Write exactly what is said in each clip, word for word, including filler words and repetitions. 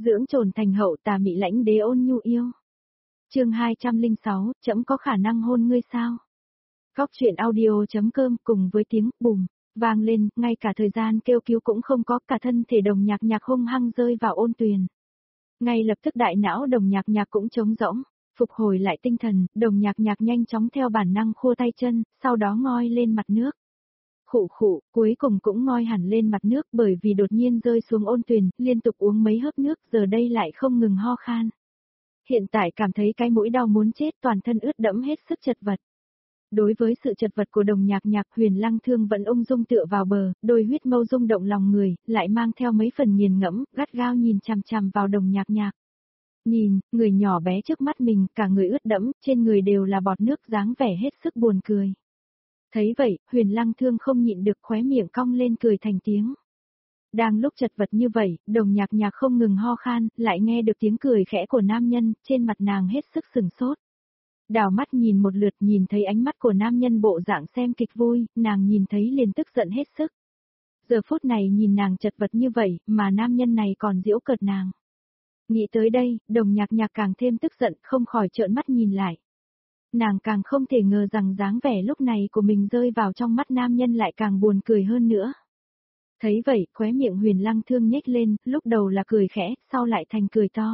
dưỡng trồn thành hậu tà mị lãnh đế ôn nhu yêu. Chương hai trăm lẻ sáu, trẫm có khả năng hôn ngươi sao? Góc truyện audio.com cùng với tiếng bùm vang lên, ngay cả thời gian kêu cứu cũng không có, cả thân thể Đồng Nhạc Nhạc hung hăng rơi vào ôn tuyền. Ngay lập tức đại não Đồng Nhạc Nhạc cũng trống rỗng, phục hồi lại tinh thần, Đồng Nhạc Nhạc nhanh chóng theo bản năng khua tay chân, sau đó ngoi lên mặt nước. Khụ khụ, cuối cùng cũng ngoi hẳn lên mặt nước bởi vì đột nhiên rơi xuống ôn tuyền, liên tục uống mấy hớp nước giờ đây lại không ngừng ho khan. Hiện tại cảm thấy cái mũi đau muốn chết, toàn thân ướt đẫm hết sức chật vật. Đối với sự chật vật của Đồng Nhạc Nhạc, Huyền Lăng Thương vẫn ung dung tựa vào bờ, đôi huyết mâu rung động lòng người, lại mang theo mấy phần nghiền ngẫm, gắt gao nhìn chằm chằm vào Đồng Nhạc Nhạc. Nhìn, người nhỏ bé trước mắt mình, cả người ướt đẫm, trên người đều là bọt nước, dáng vẻ hết sức buồn cười. Thấy vậy, Huyền Lăng Thương không nhịn được khóe miệng cong lên cười thành tiếng. Đang lúc chật vật như vậy, Đồng Nhạc Nhạc không ngừng ho khan, lại nghe được tiếng cười khẽ của nam nhân, trên mặt nàng hết sức sừng sốt. Đảo mắt nhìn một lượt, nhìn thấy ánh mắt của nam nhân bộ dạng xem kịch vui, nàng nhìn thấy liền tức giận hết sức. Giờ phút này nhìn nàng chật vật như vậy, mà nam nhân này còn giễu cợt nàng. Nghĩ tới đây, Đồng Nhạc Nhạc càng thêm tức giận, không khỏi trợn mắt nhìn lại. Nàng càng không thể ngờ rằng dáng vẻ lúc này của mình rơi vào trong mắt nam nhân lại càng buồn cười hơn nữa. Thấy vậy, khóe miệng Huyền Lăng Thương nhếch lên, lúc đầu là cười khẽ, sau lại thành cười to.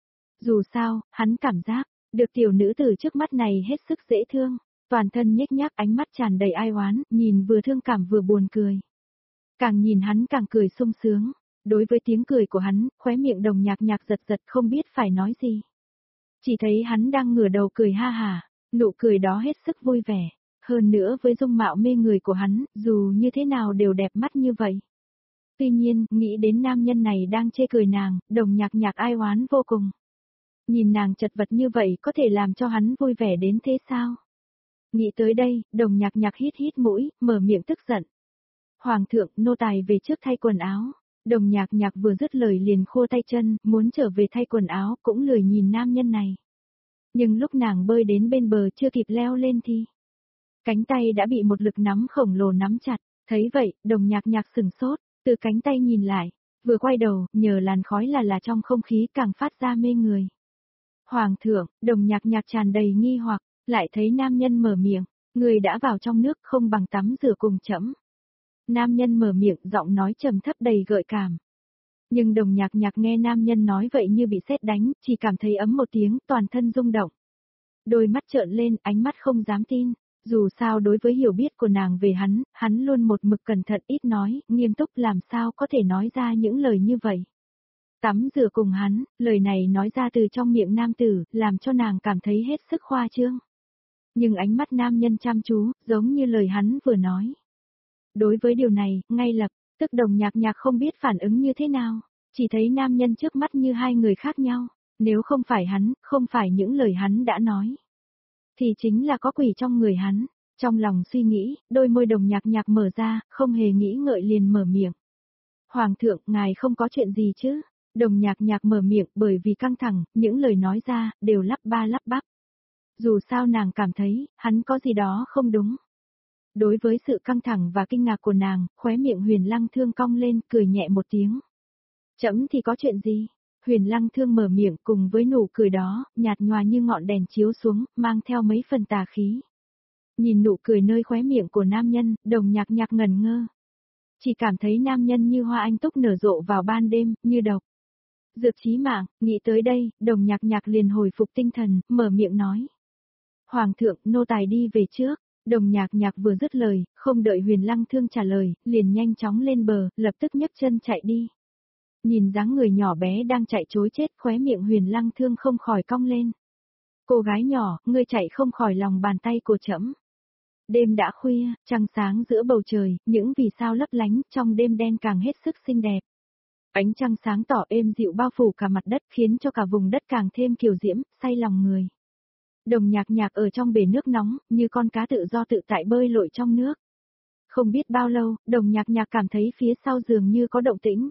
Dù sao, hắn cảm giác, được tiểu nữ tử trước mắt này hết sức dễ thương, toàn thân nhếch nhác, ánh mắt tràn đầy ai oán, nhìn vừa thương cảm vừa buồn cười. Càng nhìn hắn càng cười sung sướng, đối với tiếng cười của hắn, khóe miệng Đồng Nhạc Nhạc giật giật không biết phải nói gì. Chỉ thấy hắn đang ngửa đầu cười ha hả, nụ cười đó hết sức vui vẻ, hơn nữa với dung mạo mê người của hắn, dù như thế nào đều đẹp mắt như vậy. Tuy nhiên, nghĩ đến nam nhân này đang chê cười nàng, Đồng Nhạc Nhạc ai oán vô cùng. Nhìn nàng chật vật như vậy có thể làm cho hắn vui vẻ đến thế sao? Nghĩ tới đây, Đồng Nhạc Nhạc hít hít mũi, mở miệng tức giận. Hoàng thượng, nô tài về trước thay quần áo. Đồng Nhạc Nhạc vừa dứt lời liền khô tay chân, muốn trở về thay quần áo, cũng lười nhìn nam nhân này. Nhưng lúc nàng bơi đến bên bờ chưa kịp leo lên thì cánh tay đã bị một lực nắm khổng lồ nắm chặt, thấy vậy, Đồng Nhạc Nhạc sừng sốt, từ cánh tay nhìn lại, vừa quay đầu, nhờ làn khói là là trong không khí càng phát ra mê người. Hoàng thượng, Đồng Nhạc Nhạc tràn đầy nghi hoặc, lại thấy nam nhân mở miệng, người đã vào trong nước không bằng tắm rửa cùng trẫm. Nam nhân mở miệng, giọng nói trầm thấp đầy gợi cảm. Nhưng Đồng Nhạc Nhạc nghe nam nhân nói vậy như bị sét đánh, chỉ cảm thấy ấm một tiếng, toàn thân rung động. Đôi mắt trợn lên, ánh mắt không dám tin, dù sao đối với hiểu biết của nàng về hắn, hắn luôn một mực cẩn thận ít nói, nghiêm túc, làm sao có thể nói ra những lời như vậy. Tắm rửa cùng hắn, lời này nói ra từ trong miệng nam tử, làm cho nàng cảm thấy hết sức khoa trương. Nhưng ánh mắt nam nhân chăm chú, giống như lời hắn vừa nói. Đối với điều này, ngay lập tức Đồng Nhạc Nhạc không biết phản ứng như thế nào, chỉ thấy nam nhân trước mắt như hai người khác nhau, nếu không phải hắn, không phải những lời hắn đã nói, thì chính là có quỷ trong người hắn. Trong lòng suy nghĩ, đôi môi Đồng Nhạc Nhạc mở ra, không hề nghĩ ngợi liền mở miệng. Hoàng thượng, ngài không có chuyện gì chứ? Đồng Nhạc Nhạc mở miệng bởi vì căng thẳng, những lời nói ra, đều lắp ba lắp bắp. Dù sao nàng cảm thấy, hắn có gì đó không đúng. Đối với sự căng thẳng và kinh ngạc của nàng, khóe miệng Huyền Lăng Thương cong lên, cười nhẹ một tiếng. Trẫm thì có chuyện gì? Huyền Lăng Thương mở miệng cùng với nụ cười đó, nhạt nhòa như ngọn đèn chiếu xuống, mang theo mấy phần tà khí. Nhìn nụ cười nơi khóe miệng của nam nhân, Đồng Nhạc Nhạc ngẩn ngơ. Chỉ cảm thấy nam nhân như hoa anh túc nở rộ vào ban đêm, như độc dược chí mạng. Nghĩ tới đây, Đồng Nhạc Nhạc liền hồi phục tinh thần, mở miệng nói. Hoàng thượng, nô tài đi về trước. Đồng Nhạc Nhạc vừa dứt lời, không đợi Huyền Lăng Thương trả lời, liền nhanh chóng lên bờ, lập tức nhấc chân chạy đi. Nhìn dáng người nhỏ bé đang chạy trối chết, khóe miệng Huyền Lăng Thương không khỏi cong lên. Cô gái nhỏ, ngươi chạy không khỏi lòng bàn tay của trẫm. Đêm đã khuya, trăng sáng giữa bầu trời, những vì sao lấp lánh, trong đêm đen càng hết sức xinh đẹp. Ánh trăng sáng tỏ êm dịu bao phủ cả mặt đất, khiến cho cả vùng đất càng thêm kiều diễm, say lòng người. Đồng Nhạc Nhạc ở trong bể nước nóng, như con cá tự do tự tại bơi lội trong nước. Không biết bao lâu, Đồng Nhạc Nhạc cảm thấy phía sau dường như có động tĩnh.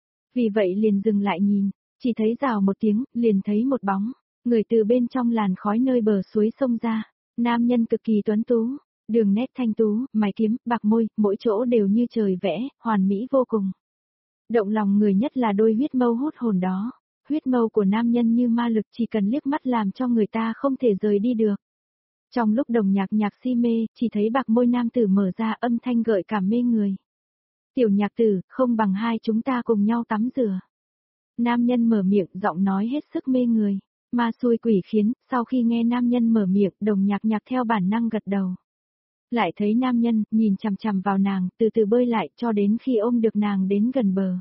Vì vậy liền dừng lại nhìn, chỉ thấy rào một tiếng, liền thấy một bóng, người từ bên trong làn khói nơi bờ suối xông ra. Nam nhân cực kỳ tuấn tú, đường nét thanh tú, mày kiếm, bạc môi, mỗi chỗ đều như trời vẽ, hoàn mỹ vô cùng. Động lòng người nhất là đôi huyết mâu hút hồn đó. huyết mâu của nam nhân như ma lực chỉ cần liếc mắt làm cho người ta không thể rời đi được. Trong lúc đồng nhạc nhạc si mê, chỉ thấy bạc môi nam tử mở ra âm thanh gợi cảm mê người. Tiểu nhạc tử, không bằng hai chúng ta cùng nhau tắm rửa. Nam nhân mở miệng, giọng nói hết sức mê người. Ma xui quỷ khiến, sau khi nghe nam nhân mở miệng, đồng nhạc nhạc theo bản năng gật đầu. Lại thấy nam nhân, nhìn chằm chằm vào nàng, từ từ bơi lại cho đến khi ôm được nàng đến gần bờ.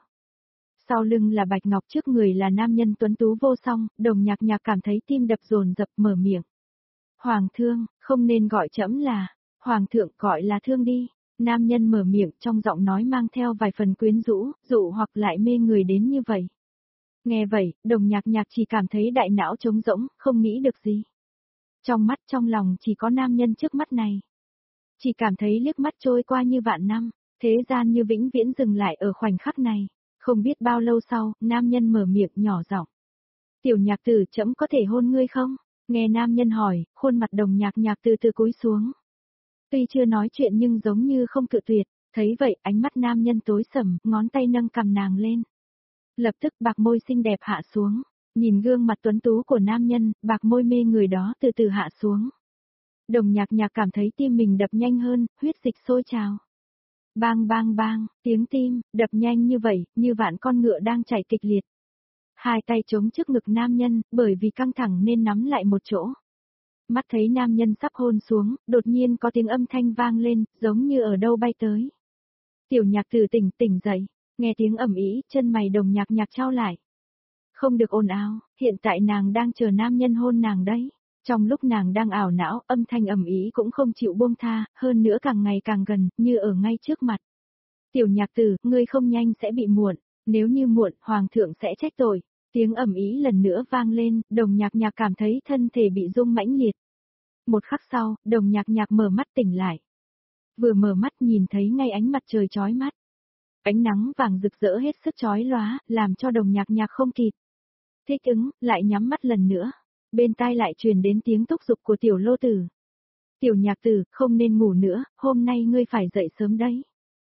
Sau lưng là bạch ngọc, trước người là nam nhân tuấn tú vô song, đồng nhạc nhạc cảm thấy tim đập dồn dập, mở miệng. Hoàng thương, không nên gọi trẫm là, hoàng thượng, gọi là thương đi. Nam nhân mở miệng, trong giọng nói mang theo vài phần quyến rũ, dụ hoặc lại mê người đến như vậy. Nghe vậy, đồng nhạc nhạc chỉ cảm thấy đại não trống rỗng, không nghĩ được gì. Trong mắt trong lòng chỉ có nam nhân trước mắt này. Chỉ cảm thấy liếc mắt trôi qua như vạn năm, thế gian như vĩnh viễn dừng lại ở khoảnh khắc này. Không biết bao lâu sau, nam nhân mở miệng nhỏ giọng. Tiểu nhạc tử, trẫm có thể hôn ngươi không? Nghe nam nhân hỏi, khuôn mặt đồng nhạc nhạc từ từ cúi xuống. Tuy chưa nói chuyện nhưng giống như không cự tuyệt, thấy vậy ánh mắt nam nhân tối sầm, ngón tay nâng cầm nàng lên. Lập tức bạc môi xinh đẹp hạ xuống, nhìn gương mặt tuấn tú của nam nhân, bạc môi mê người đó từ từ hạ xuống. Đồng nhạc nhạc cảm thấy tim mình đập nhanh hơn, huyết dịch sôi trào. Bang bang bang, tiếng tim, đập nhanh như vậy, như vạn con ngựa đang chạy kịch liệt. Hai tay chống trước ngực nam nhân, bởi vì căng thẳng nên nắm lại một chỗ. Mắt thấy nam nhân sắp hôn xuống, đột nhiên có tiếng âm thanh vang lên, giống như ở đâu bay tới. Tiểu nhạc tử tỉnh tỉnh dậy, nghe tiếng ầm ĩ, chân mày đồng nhạc nhạc trao lại. Không được ồn ào, hiện tại nàng đang chờ nam nhân hôn nàng đấy. Trong lúc nàng đang ảo não, âm thanh ầm ĩ cũng không chịu buông tha, hơn nữa càng ngày càng gần, như ở ngay trước mặt. Tiểu nhạc tử, ngươi không nhanh sẽ bị muộn, nếu như muộn, hoàng thượng sẽ trách tội. Tiếng ầm ĩ lần nữa vang lên, đồng nhạc nhạc cảm thấy thân thể bị rung mãnh liệt. Một khắc sau, đồng nhạc nhạc mở mắt tỉnh lại. Vừa mở mắt nhìn thấy ngay ánh mặt trời chói mắt. Ánh nắng vàng rực rỡ hết sức chói lóa, làm cho đồng nhạc nhạc không kịp thích ứng, lại nhắm mắt lần nữa. Bên tai lại truyền đến tiếng thúc giục của tiểu lô tử. Tiểu nhạc tử, không nên ngủ nữa, hôm nay ngươi phải dậy sớm đấy.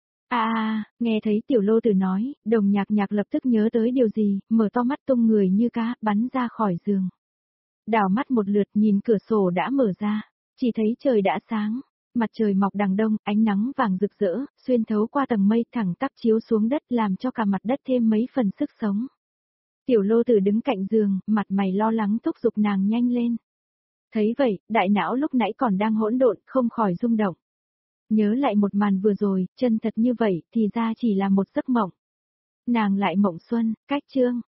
À à, nghe thấy tiểu lô tử nói, đồng nhạc nhạc lập tức nhớ tới điều gì, mở to mắt tung người như cá, bắn ra khỏi giường. Đảo mắt một lượt nhìn cửa sổ đã mở ra, chỉ thấy trời đã sáng, mặt trời mọc đằng đông, ánh nắng vàng rực rỡ, xuyên thấu qua tầng mây thẳng tắp chiếu xuống đất làm cho cả mặt đất thêm mấy phần sức sống. Tiểu lô tử đứng cạnh giường, mặt mày lo lắng thúc giục nàng nhanh lên. Thấy vậy, đại não lúc nãy còn đang hỗn độn, không khỏi rung động. Nhớ lại một màn vừa rồi, chân thật như vậy, thì ra chỉ là một giấc mộng. Nàng lại mộng xuân, cách chương,